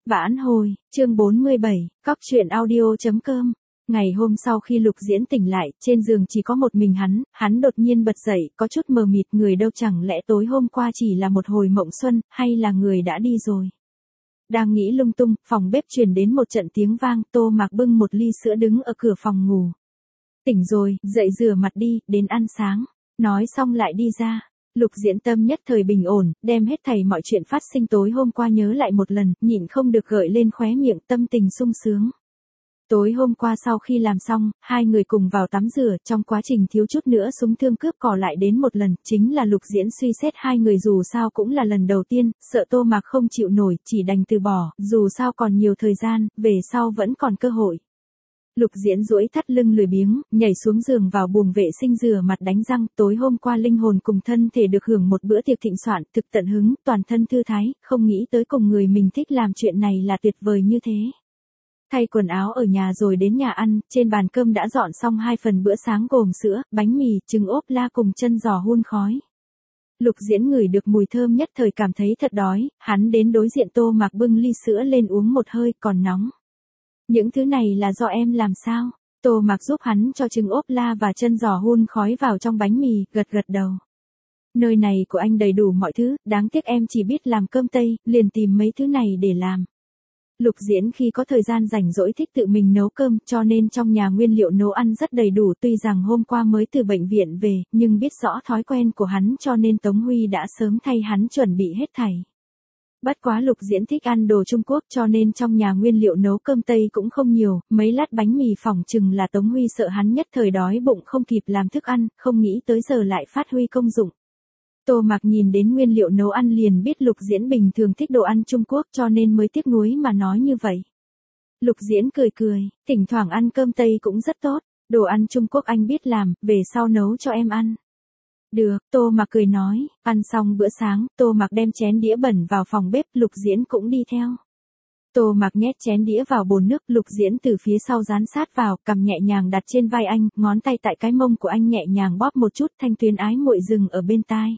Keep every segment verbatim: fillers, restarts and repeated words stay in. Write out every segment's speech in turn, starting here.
Vãn hồi, chương bốn mươi bảy, cóc truyện audio.com. Ngày hôm sau khi Lục Diễn tỉnh lại, trên giường chỉ có một mình hắn, hắn đột nhiên bật dậy, có chút mờ mịt, người đâu, chẳng lẽ tối hôm qua chỉ là một hồi mộng xuân, hay là người đã đi rồi. Đang nghĩ lung tung, phòng bếp truyền đến một trận tiếng vang, Tô Mạc bưng một ly sữa đứng ở cửa phòng ngủ. Tỉnh rồi, dậy rửa mặt đi, đến ăn sáng. Nói xong lại đi ra. Lục Diễn tâm nhất thời bình ổn, đem hết thảy mọi chuyện phát sinh tối hôm qua nhớ lại một lần, nhịn không được gợi lên khóe miệng, tâm tình sung sướng. Tối hôm qua sau khi làm xong, hai người cùng vào tắm rửa, trong quá trình thiếu chút nữa súng thương cướp cỏ lại đến một lần, chính là Lục Diễn suy xét hai người dù sao cũng là lần đầu tiên, sợ Tô Mạc không chịu nổi, chỉ đành từ bỏ, dù sao còn nhiều thời gian, về sau vẫn còn cơ hội. Lục Diễn duỗi thắt lưng lười biếng, nhảy xuống giường vào buồng vệ sinh rửa mặt đánh răng, tối hôm qua linh hồn cùng thân thể được hưởng một bữa tiệc thịnh soạn, thực tận hứng, toàn thân thư thái, không nghĩ tới cùng người mình thích làm chuyện này là tuyệt vời như thế. Thay quần áo ở nhà rồi đến nhà ăn, trên bàn cơm đã dọn xong hai phần bữa sáng gồm sữa, bánh mì, trứng ốp la cùng chân giò hun khói. Lục Diễn ngửi được mùi thơm nhất thời cảm thấy thật đói, hắn đến đối diện Tô Mạc bưng ly sữa lên uống một hơi, còn nóng. Những thứ này là do em làm sao? Tô Mạc giúp hắn cho trứng ốp la và chân giò hun khói vào trong bánh mì, gật gật đầu. Nơi này của anh đầy đủ mọi thứ, đáng tiếc em chỉ biết làm cơm tây, liền tìm mấy thứ này để làm. Lục Diễn khi có thời gian rảnh rỗi thích tự mình nấu cơm, cho nên trong nhà nguyên liệu nấu ăn rất đầy đủ, tuy rằng hôm qua mới từ bệnh viện về, nhưng biết rõ thói quen của hắn cho nên Tống Huy đã sớm thay hắn chuẩn bị hết thảy. Bất quá Lục Diễn thích ăn đồ Trung Quốc cho nên trong nhà nguyên liệu nấu cơm Tây cũng không nhiều, mấy lát bánh mì phỏng chừng là Tống Huy sợ hắn nhất thời đói bụng không kịp làm thức ăn, không nghĩ tới giờ lại phát huy công dụng. Tô Mạc nhìn đến nguyên liệu nấu ăn liền biết Lục Diễn bình thường thích đồ ăn Trung Quốc cho nên mới tiếc nuối mà nói như vậy. Lục Diễn cười cười, thỉnh thoảng ăn cơm Tây cũng rất tốt, đồ ăn Trung Quốc anh biết làm, về sau nấu cho em ăn. Được, Tô Mạc cười nói, ăn xong bữa sáng, Tô Mạc đem chén đĩa bẩn vào phòng bếp, Lục Diễn cũng đi theo. Tô Mạc nhét chén đĩa vào bồn nước, Lục Diễn từ phía sau dán sát vào, cầm nhẹ nhàng đặt trên vai anh, ngón tay tại cái mông của anh nhẹ nhàng bóp một chút, thanh tuyến ái muội dừng ở bên tai.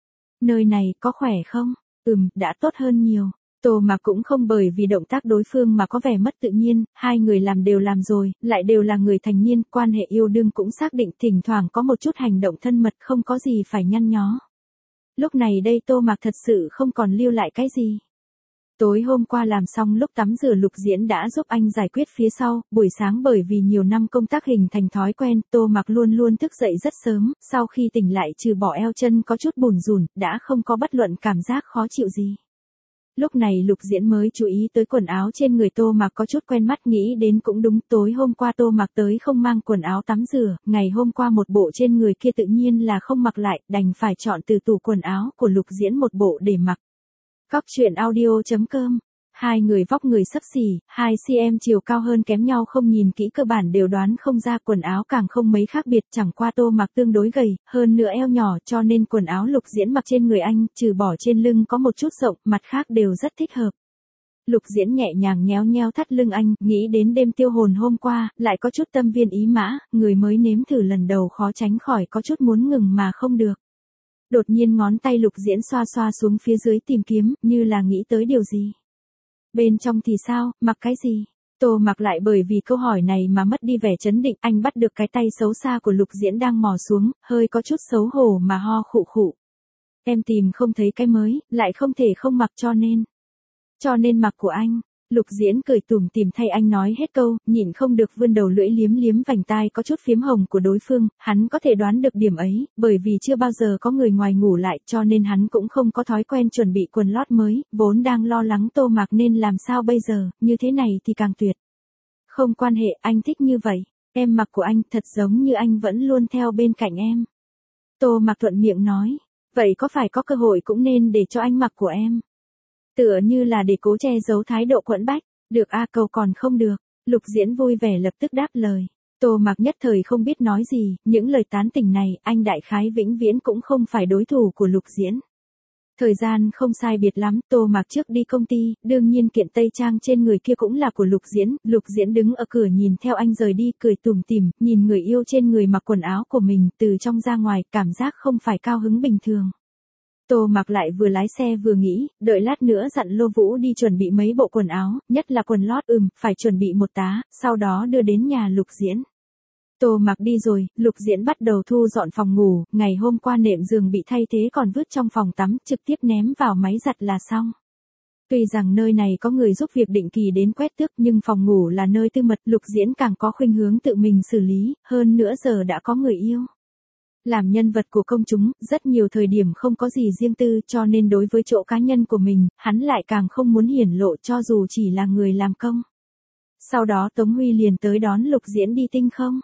Nơi này có khỏe không? Ừm, đã tốt hơn nhiều. Tô Mạc cũng không bởi vì động tác đối phương mà có vẻ mất tự nhiên, hai người làm đều làm rồi, lại đều là người thành niên, quan hệ yêu đương cũng xác định, thỉnh thoảng có một chút hành động thân mật không có gì phải nhăn nhó. Lúc này đây Tô Mạc thật sự không còn lưu lại cái gì. Tối hôm qua làm xong lúc tắm rửa Lục Diễn đã giúp anh giải quyết phía sau, buổi sáng bởi vì nhiều năm công tác hình thành thói quen, Tô Mạc luôn luôn thức dậy rất sớm, sau khi tỉnh lại trừ bỏ eo chân có chút bủn rủn, đã không có bất luận cảm giác khó chịu gì. Lúc này Lục Diễn mới chú ý tới quần áo trên người Tô Mạc có chút quen mắt, nghĩ đến cũng đúng, tối hôm qua Tô Mạc tới không mang quần áo tắm rửa, ngày hôm qua một bộ trên người kia tự nhiên là không mặc lại, đành phải chọn từ tủ quần áo của Lục Diễn một bộ để mặc. Cóc truyện audio.com. Hai người vóc người xấp xỉ, hai xăng-ti-mét chiều cao hơn kém nhau không nhìn kỹ cơ bản đều đoán không ra, quần áo càng không mấy khác biệt, chẳng qua Tô Mạc tương đối gầy, hơn nữa eo nhỏ cho nên quần áo Lục Diễn mặc trên người anh, trừ bỏ trên lưng có một chút rộng, mặt khác đều rất thích hợp. Lục Diễn nhẹ nhàng nhéo nhéo thắt lưng anh, nghĩ đến đêm tiêu hồn hôm qua, lại có chút tâm viên ý mã, người mới nếm thử lần đầu khó tránh khỏi có chút muốn ngừng mà không được. Đột nhiên ngón tay Lục Diễn xoa xoa xuống phía dưới tìm kiếm, như là nghĩ tới điều gì. Bên trong thì sao, mặc cái gì? Tô Mạc lại bởi vì câu hỏi này mà mất đi vẻ trấn định, anh bắt được cái tay xấu xa của Lục Diễn đang mò xuống, hơi có chút xấu hổ mà ho khụ khụ. Em tìm không thấy cái mới, lại không thể không mặc cho nên. Cho nên mặc của anh. Lục Diễn cười tủm tỉm thay anh nói hết câu, nhịn không được vươn đầu lưỡi liếm liếm vành tai có chút phiếm hồng của đối phương, hắn có thể đoán được điểm ấy, bởi vì chưa bao giờ có người ngoài ngủ lại cho nên hắn cũng không có thói quen chuẩn bị quần lót mới, vốn đang lo lắng Tô Mạc nên làm sao bây giờ, như thế này thì càng tuyệt. Không quan hệ, anh thích như vậy, em mặc của anh thật giống như anh vẫn luôn theo bên cạnh em. Tô Mạc thuận miệng nói, vậy có phải có cơ hội cũng nên để cho anh mặc của em. Tựa như là để cố che giấu thái độ quẫn bách, được a cầu còn không được, Lục Diễn vui vẻ lập tức đáp lời. Tô Mạc nhất thời không biết nói gì, những lời tán tỉnh này, anh đại khái vĩnh viễn cũng không phải đối thủ của Lục Diễn. Thời gian không sai biệt lắm, Tô Mạc trước đi công ty, đương nhiên kiện tây trang trên người kia cũng là của Lục Diễn, Lục Diễn đứng ở cửa nhìn theo anh rời đi, cười tủm tỉm, nhìn người yêu trên người mặc quần áo của mình, từ trong ra ngoài, cảm giác không phải cao hứng bình thường. Tô Mặc lại vừa lái xe vừa nghĩ, đợi lát nữa dặn Lô Vũ đi chuẩn bị mấy bộ quần áo, nhất là quần lót ừm, phải chuẩn bị một tá, sau đó đưa đến nhà Lục Diễn. Tô Mặc đi rồi, Lục Diễn bắt đầu thu dọn phòng ngủ, ngày hôm qua nệm giường bị thay thế còn vứt trong phòng tắm, trực tiếp ném vào máy giặt là xong. Tuy rằng nơi này có người giúp việc định kỳ đến quét tước nhưng phòng ngủ là nơi tư mật, Lục Diễn càng có khuynh hướng tự mình xử lý, hơn nữa giờ đã có người yêu. Làm nhân vật của công chúng, rất nhiều thời điểm không có gì riêng tư cho nên đối với chỗ cá nhân của mình, hắn lại càng không muốn hiển lộ cho dù chỉ là người làm công. Sau đó Tống Huy liền tới đón Lục Diễn đi tinh không.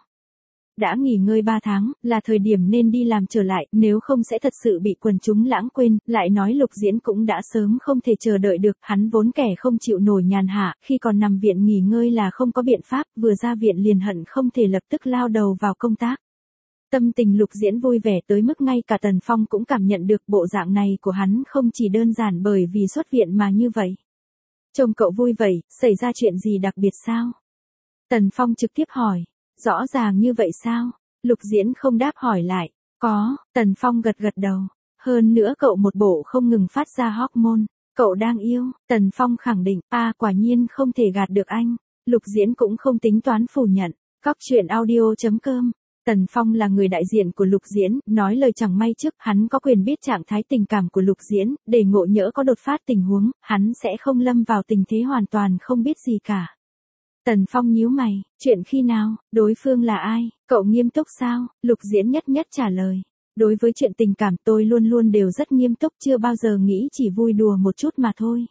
Đã nghỉ ngơi ba tháng, là thời điểm nên đi làm trở lại, nếu không sẽ thật sự bị quần chúng lãng quên, lại nói Lục Diễn cũng đã sớm không thể chờ đợi được, hắn vốn kẻ không chịu nổi nhàn hạ, khi còn nằm viện nghỉ ngơi là không có biện pháp, vừa ra viện liền hận không thể lập tức lao đầu vào công tác. Tâm tình Lục Diễn vui vẻ tới mức ngay cả Tần Phong cũng cảm nhận được bộ dạng này của hắn không chỉ đơn giản bởi vì xuất viện mà như vậy. Trông cậu vui vậy, xảy ra chuyện gì đặc biệt sao? Tần Phong trực tiếp hỏi. Rõ ràng như vậy sao? Lục Diễn không đáp hỏi lại. Có, Tần Phong gật gật đầu. Hơn nữa cậu một bộ không ngừng phát ra hormone. Cậu đang yêu. Tần Phong khẳng định, a à, quả nhiên không thể gạt được anh. Lục Diễn cũng không tính toán phủ nhận. Cóc truyện audio chấm com. Tần Phong là người đại diện của Lục Diễn, nói lời chẳng may trước, hắn có quyền biết trạng thái tình cảm của Lục Diễn, để ngộ nhỡ có đột phát tình huống, hắn sẽ không lâm vào tình thế hoàn toàn không biết gì cả. Tần Phong nhíu mày, chuyện khi nào, đối phương là ai, cậu nghiêm túc sao? Lục Diễn nhất nhất trả lời. Đối với chuyện tình cảm tôi luôn luôn đều rất nghiêm túc, chưa bao giờ nghĩ chỉ vui đùa một chút mà thôi.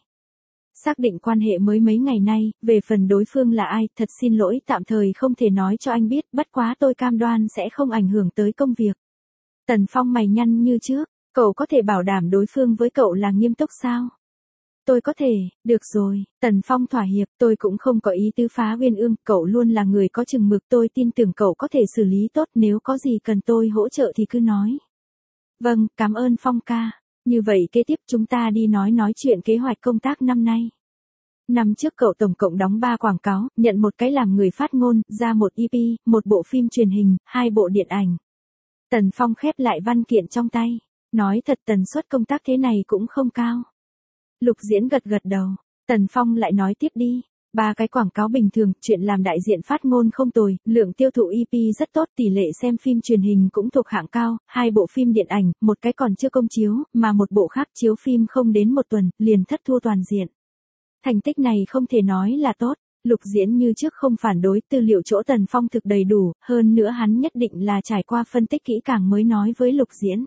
Xác định quan hệ mới mấy ngày nay, về phần đối phương là ai, thật xin lỗi tạm thời không thể nói cho anh biết, bất quá tôi cam đoan sẽ không ảnh hưởng tới công việc. Tần Phong mày nhăn như trước, cậu có thể bảo đảm đối phương với cậu là nghiêm túc sao? Tôi có thể, được rồi, Tần Phong thỏa hiệp, tôi cũng không có ý tứ phá Uyên Ương, cậu luôn là người có chừng mực, tôi tin tưởng cậu có thể xử lý tốt, nếu có gì cần tôi hỗ trợ thì cứ nói. Vâng, cảm ơn Phong ca. Như vậy kế tiếp chúng ta đi nói nói chuyện kế hoạch công tác năm nay. Năm trước cậu tổng cộng đóng ba quảng cáo, nhận một cái làm người phát ngôn, ra một e pê, một bộ phim truyền hình, hai bộ điện ảnh. Tần Phong khép lại văn kiện trong tay. Nói thật tần suất công tác thế này cũng không cao. Lục Diễn gật gật đầu. Tần Phong lại nói tiếp đi. Ba cái quảng cáo bình thường, chuyện làm đại diện phát ngôn không tồi, lượng tiêu thụ e pê rất tốt, tỷ lệ xem phim truyền hình cũng thuộc hạng cao, hai bộ phim điện ảnh, một cái còn chưa công chiếu, mà một bộ khác chiếu phim không đến một tuần, liền thất thua toàn diện. Thành tích này không thể nói là tốt. Lục Diễn như trước không phản đối, tư liệu chỗ Tần Phong thực đầy đủ, hơn nữa hắn nhất định là trải qua phân tích kỹ càng mới nói với Lục Diễn.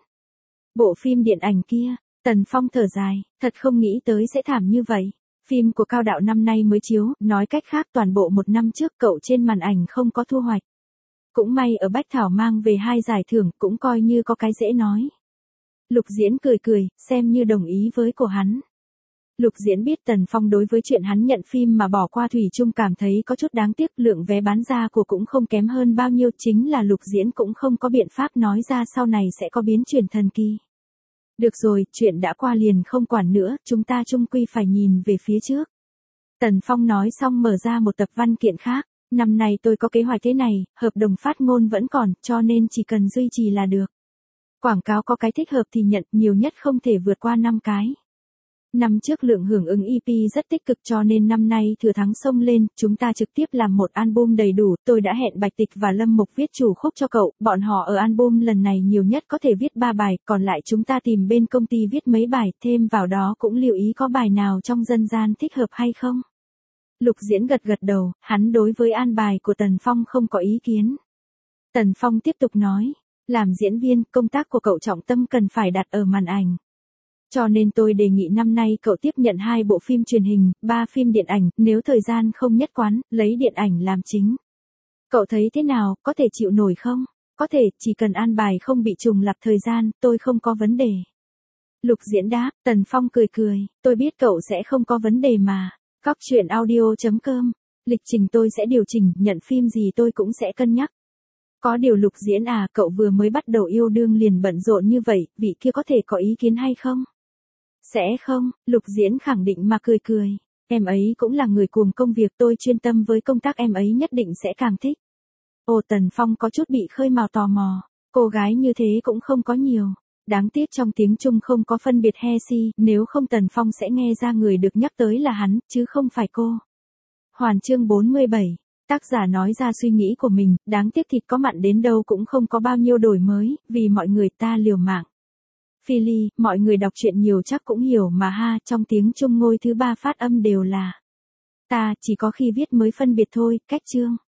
Bộ phim điện ảnh kia, Tần Phong thở dài, thật không nghĩ tới sẽ thảm như vậy. Phim của Cao Đạo năm nay mới chiếu, nói cách khác toàn bộ một năm trước cậu trên màn ảnh không có thu hoạch. Cũng may ở Bách Thảo mang về hai giải thưởng, cũng coi như có cái dễ nói. Lục Diễn cười cười, xem như đồng ý với của hắn. Lục Diễn biết Tần Phong đối với chuyện hắn nhận phim mà bỏ qua thủy chung cảm thấy có chút đáng tiếc, lượng vé bán ra của cũng không kém hơn bao nhiêu, chính là Lục Diễn cũng không có biện pháp nói ra sau này sẽ có biến chuyển thần kỳ. Được rồi, chuyện đã qua liền không quản nữa, chúng ta chung quy phải nhìn về phía trước. Tần Phong nói xong mở ra một tập văn kiện khác. Năm nay tôi có kế hoạch thế này, hợp đồng phát ngôn vẫn còn, cho nên chỉ cần duy trì là được. Quảng cáo có cái thích hợp thì nhận, nhiều nhất không thể vượt qua năm cái. Năm trước lượng hưởng ứng e pê rất tích cực cho nên năm nay thừa thắng xông lên, chúng ta trực tiếp làm một album đầy đủ, tôi đã hẹn Bạch Tịch và Lâm Mục viết chủ khúc cho cậu, bọn họ ở album lần này nhiều nhất có thể viết ba bài, còn lại chúng ta tìm bên công ty viết mấy bài, thêm vào đó cũng lưu ý có bài nào trong dân gian thích hợp hay không. Lục Diễn gật gật đầu, hắn đối với an bài của Tần Phong không có ý kiến. Tần Phong tiếp tục nói, làm diễn viên, công tác của cậu trọng tâm cần phải đặt ở màn ảnh. Cho nên tôi đề nghị năm nay cậu tiếp nhận hai bộ phim truyền hình, ba phim điện ảnh, nếu thời gian không nhất quán, lấy điện ảnh làm chính. Cậu thấy thế nào, có thể chịu nổi không? Có thể, chỉ cần an bài không bị trùng lặp thời gian, tôi không có vấn đề. Lục Diễn đáp, Tần Phong cười cười, tôi biết cậu sẽ không có vấn đề mà. Cóc truyện audio chấm com, lịch trình tôi sẽ điều chỉnh, nhận phim gì tôi cũng sẽ cân nhắc. Có điều Lục Diễn à, cậu vừa mới bắt đầu yêu đương liền bận rộn như vậy, vị kia có thể có ý kiến hay không? Sẽ không, Lục Diễn khẳng định mà cười cười. Em ấy cũng là người cuồng công việc, tôi chuyên tâm với công tác, em ấy nhất định sẽ càng thích. Ồ, Tần Phong có chút bị khơi mào tò mò. Cô gái như thế cũng không có nhiều. Đáng tiếc trong tiếng Trung không có phân biệt he si, nếu không Tần Phong sẽ nghe ra người được nhắc tới là hắn, chứ không phải cô. Hoàn chương bốn mươi bảy. Tác giả nói ra suy nghĩ của mình, đáng tiếc thịt có mặn đến đâu cũng không có bao nhiêu đổi mới, vì mọi người ta liều mạng. Phi Ly, mọi người đọc truyện nhiều chắc cũng hiểu mà ha, trong tiếng Trung ngôi thứ ba phát âm đều là ta, chỉ có khi viết mới phân biệt thôi, cách chương.